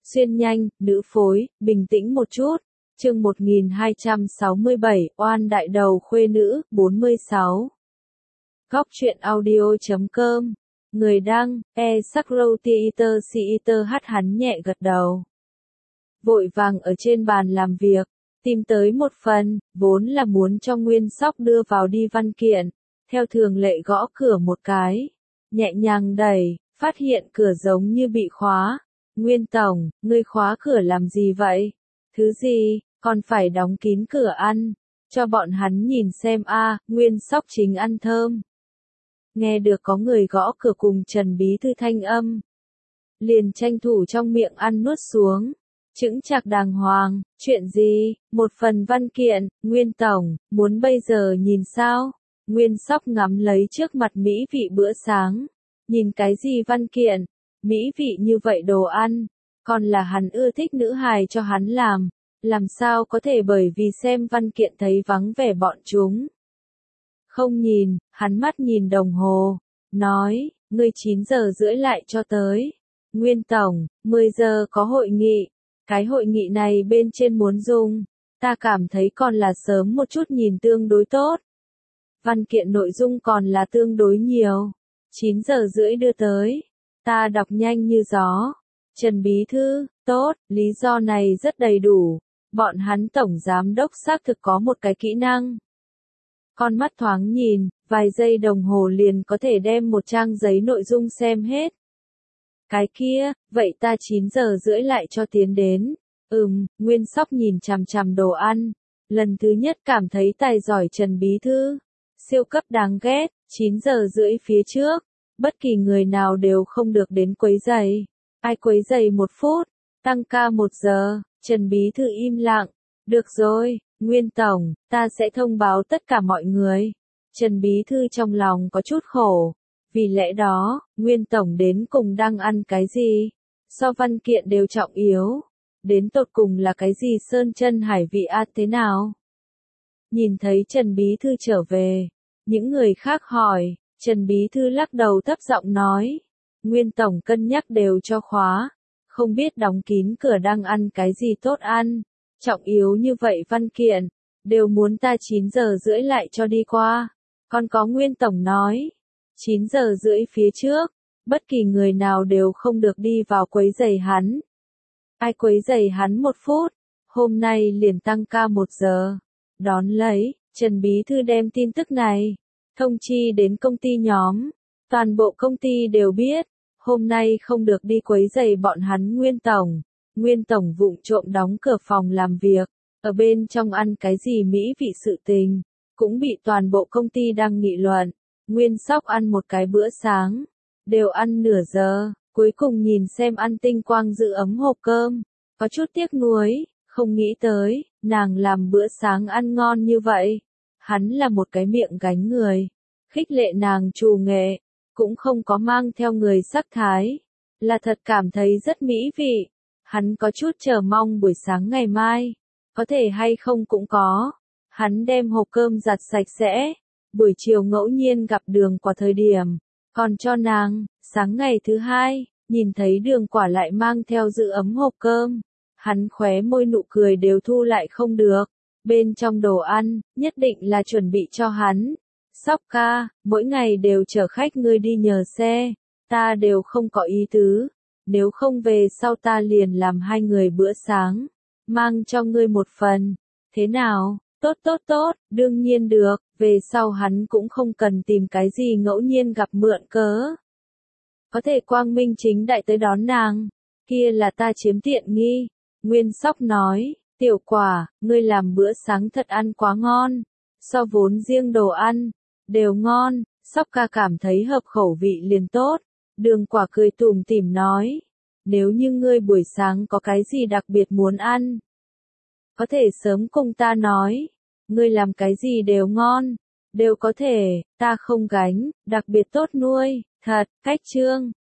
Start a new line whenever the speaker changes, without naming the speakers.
Xuyên nhanh, nữ phối, bình tĩnh một chút. Chương 1267, oan đại đầu khuê nữ, 46. Góc truyện audio.com. Người đăng, Sakrow hát hắn nhẹ gật đầu. Vội vàng ở trên bàn làm việc, tìm tới một phần, vốn là muốn cho Nguyên Sóc đưa vào đi văn kiện. Theo thường lệ gõ cửa một cái, nhẹ nhàng đẩy, phát hiện cửa giống như bị khóa. Nguyên Tổng, ngươi khóa cửa làm gì vậy? Thứ gì, còn phải đóng kín cửa ăn, cho bọn hắn nhìn xem a. Nguyên Sóc chính ăn thơm. Nghe được có người gõ cửa cùng Trần Bí Thư thanh âm. Liền tranh thủ trong miệng ăn nuốt xuống. Chững chạc đàng hoàng, chuyện gì, một phần văn kiện, Nguyên Tổng, muốn bây giờ nhìn sao? Nguyên Sóc ngắm lấy trước mặt mỹ vị bữa sáng. Nhìn cái gì văn kiện? Mỹ vị như vậy đồ ăn, còn là hắn ưa thích nữ hài cho hắn làm sao có thể bởi vì xem văn kiện thấy vắng vẻ bọn chúng. Không nhìn, hắn mắt nhìn đồng hồ, nói, ngươi 9 giờ rưỡi lại cho tới. Nguyên Tổng, 10 giờ có hội nghị, cái hội nghị này bên trên muốn dùng, ta cảm thấy còn là sớm một chút nhìn tương đối tốt. Văn kiện nội dung còn là tương đối nhiều, 9 giờ rưỡi đưa tới. Ta đọc nhanh như gió. Trần Bí Thư, tốt, lý do này rất đầy đủ. Bọn hắn tổng giám đốc xác thực có một cái kỹ năng. Con mắt thoáng nhìn, vài giây đồng hồ liền có thể đem một trang giấy nội dung xem hết. Cái kia, vậy ta 9 giờ rưỡi lại cho tiến đến. Nguyên Sóc nhìn chằm chằm đồ ăn. Lần thứ nhất cảm thấy tài giỏi Trần Bí Thư. Siêu cấp đáng ghét, 9 giờ rưỡi phía trước. Bất kỳ người nào đều không được đến quấy rầy. Ai quấy rầy 1 phút, tăng ca 1 giờ, Trần Bí Thư im lặng. Được rồi, Nguyên Tổng, ta sẽ thông báo tất cả mọi người. Trần Bí Thư trong lòng có chút khổ. Vì lẽ đó, Nguyên Tổng đến cùng đang ăn cái gì? So văn kiện đều trọng yếu. Đến tột cùng là cái gì sơn chân hải vị thế nào? Nhìn thấy Trần Bí Thư trở về, những người khác hỏi. Trần Bí Thư lắc đầu thấp giọng nói, Nguyên Tổng cân nhắc đều cho khóa, không biết đóng kín cửa đang ăn cái gì tốt ăn, trọng yếu như vậy văn kiện, đều muốn ta 9 giờ rưỡi lại cho đi qua. Còn có Nguyên Tổng nói, 9 giờ rưỡi phía trước, bất kỳ người nào đều không được đi vào quấy rầy hắn. Ai quấy rầy hắn 1 phút, hôm nay liền tăng ca 1 giờ. Đón lấy, Trần Bí Thư đem tin tức này thông chi đến công ty nhóm, toàn bộ công ty đều biết, hôm nay không được đi quấy rầy bọn hắn Nguyên Tổng vụng trộm đóng cửa phòng làm việc, ở bên trong ăn cái gì mỹ vị sự tình, cũng bị toàn bộ công ty đang nghị luận. Nguyên Sóc ăn một cái bữa sáng, đều ăn nửa giờ, cuối cùng nhìn xem ăn tinh quang giữ ấm hộp cơm, có chút tiếc nuối, không nghĩ tới, nàng làm bữa sáng ăn ngon như vậy. Hắn là một cái miệng gánh người, khích lệ nàng trù nghệ, cũng không có mang theo người sắc thái, là thật cảm thấy rất mỹ vị. Hắn có chút chờ mong buổi sáng ngày mai, có thể hay không cũng có. Hắn đem hộp cơm giặt sạch sẽ, buổi chiều ngẫu nhiên gặp Đường Quả thời điểm, còn cho nàng. Sáng ngày thứ hai, nhìn thấy Đường Quả lại mang theo giữ ấm hộp cơm, hắn khóe môi nụ cười đều thu lại không được. Bên trong đồ ăn, nhất định là chuẩn bị cho hắn. Sóc ca, mỗi ngày đều chở khách ngươi đi nhờ xe, ta đều không có ý tứ. Nếu không về sau ta liền làm 2 người bữa sáng, mang cho ngươi một phần. Thế nào? Tốt, đương nhiên được, về sau hắn cũng không cần tìm cái gì ngẫu nhiên gặp mượn cớ. Có thể quang minh chính đại tới đón nàng, kia là ta chiếm tiện nghi. Nguyên Sóc nói. Tiểu Quả, ngươi làm bữa sáng thật ăn quá ngon, so vốn riêng đồ ăn, đều ngon, Sóc ca cảm thấy hợp khẩu vị liền tốt. Đường Quả cười tủm tỉm nói, nếu như ngươi buổi sáng có cái gì đặc biệt muốn ăn, có thể sớm cùng ta nói, ngươi làm cái gì đều ngon, đều có thể, ta không gánh, đặc biệt tốt nuôi, thật, cách trương.